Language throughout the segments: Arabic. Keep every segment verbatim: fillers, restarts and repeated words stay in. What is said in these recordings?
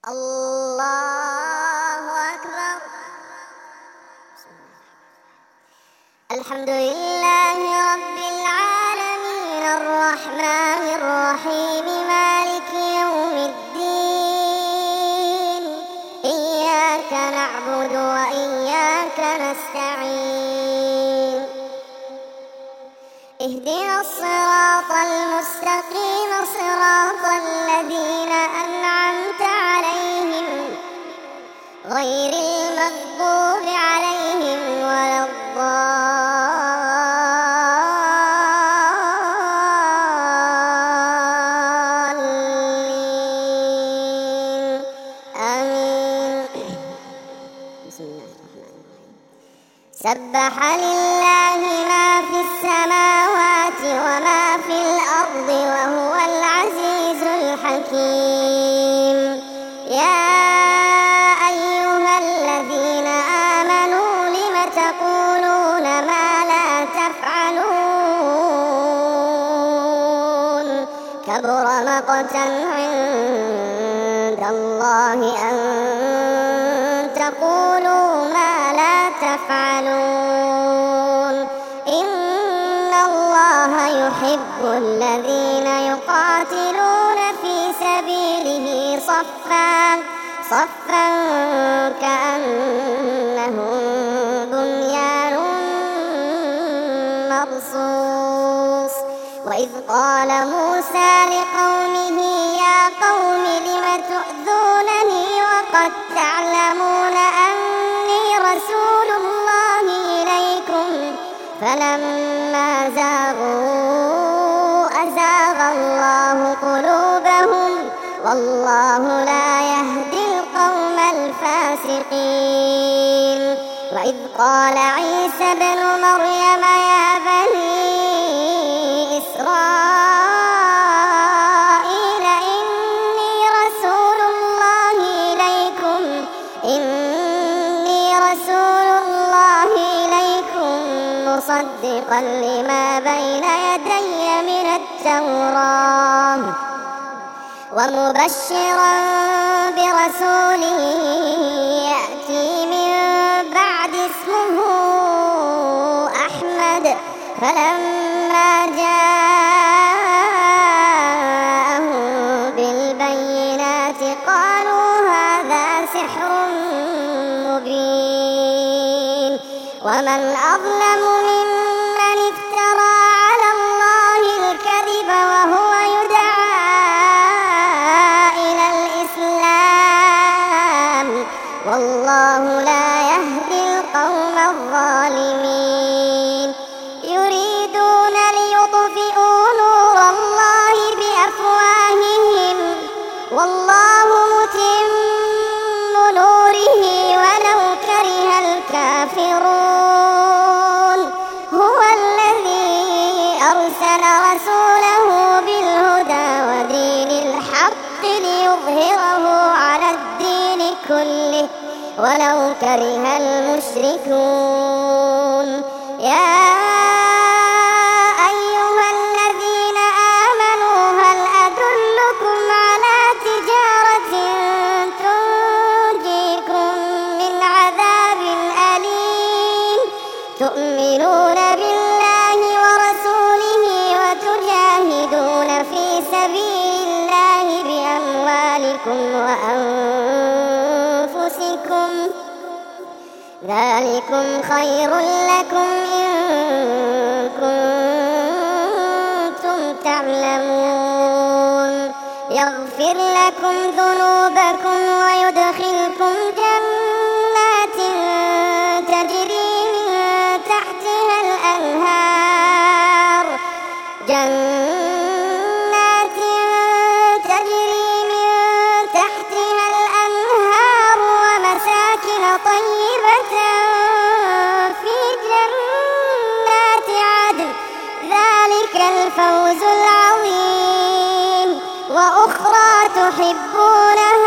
الله أكبر. الحمد لله رب العالمين الرحمن الرحيم مالك يوم الدين. إياك نعبد وإياك نستعين. اهدنا الصراط المستقيم صراط الذين أنعمت عليهم غير المغضوب عليهم ولا الضالين. آمين. بسم الله الرحمن الرحيم. سبح لله ما في السماوات وما في الأرض وهو العزيز الحكيم. يا أيها الذين آمنوا لم تقولون ما لا تفعلون؟ كبر مقتا عند الله أن تقولوا ما لا تفعلون. إن الله يحب الذين يقاتلون في سبيله صفا صفا كأنهم بنيان مرصوص. وإذ قال موسى لقومه يا قوم لم تؤذونني وقد تعلمون أني رسول الله إليكم فلما زاغوا أزاغ الله قلوبهم والله لا يهدي القوم الفاسقين. وإذ قال عيسى ابن مريم يا بني إسرائيل إني رسول الله إليكم إني رسول الله إليكم مصدقا لما بين يدي من التوراة ومبشرا برسول يأتي من بعد اسمه أحمد. فلما جاءهم بالبينات قالوا هذا سحر مبين. ومن أظلم ممن افترى على الله الكذب وهو يدعى إلى الإسلام والله لا يهدي القوم الظالمين. يريدون ليطفئوا نور الله بأفواههم والله متم نوره ولو كره الكافرون. هو الذي أرسل رسوله بالهدى ودين الحق ليظهره على الدين كله ولو كره المشركون. يا أيها الذين آمنوا هل أدلكم على تجارة تنجيكم من عذاب أليم تؤمنون بالله ورسوله وتجاهدون في سبيل الله بأموالكم وأنفسكم ذلكم خير لكم إن كنتم تعلمون. يغفر لكم ذنوبكم ويدخلكم جنات تجري من تحتها الأنهار جنات تجري من تحتها الأنهار ومساكن طيبة في جنات عدن ذلك الفوز العظيم. وأخرى تحبونها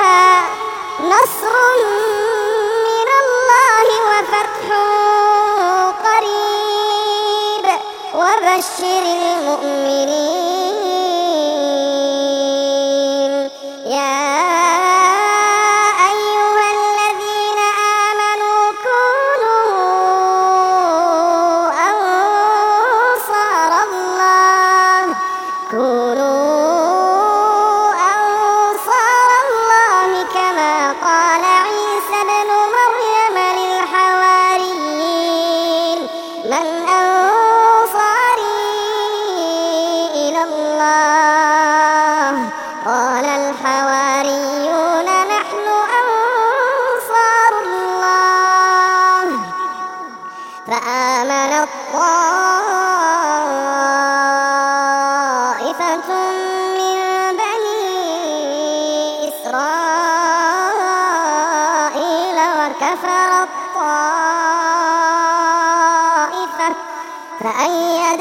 فآمنت طائفة من بني إسرائيل وكفرت طائفة فأيدنا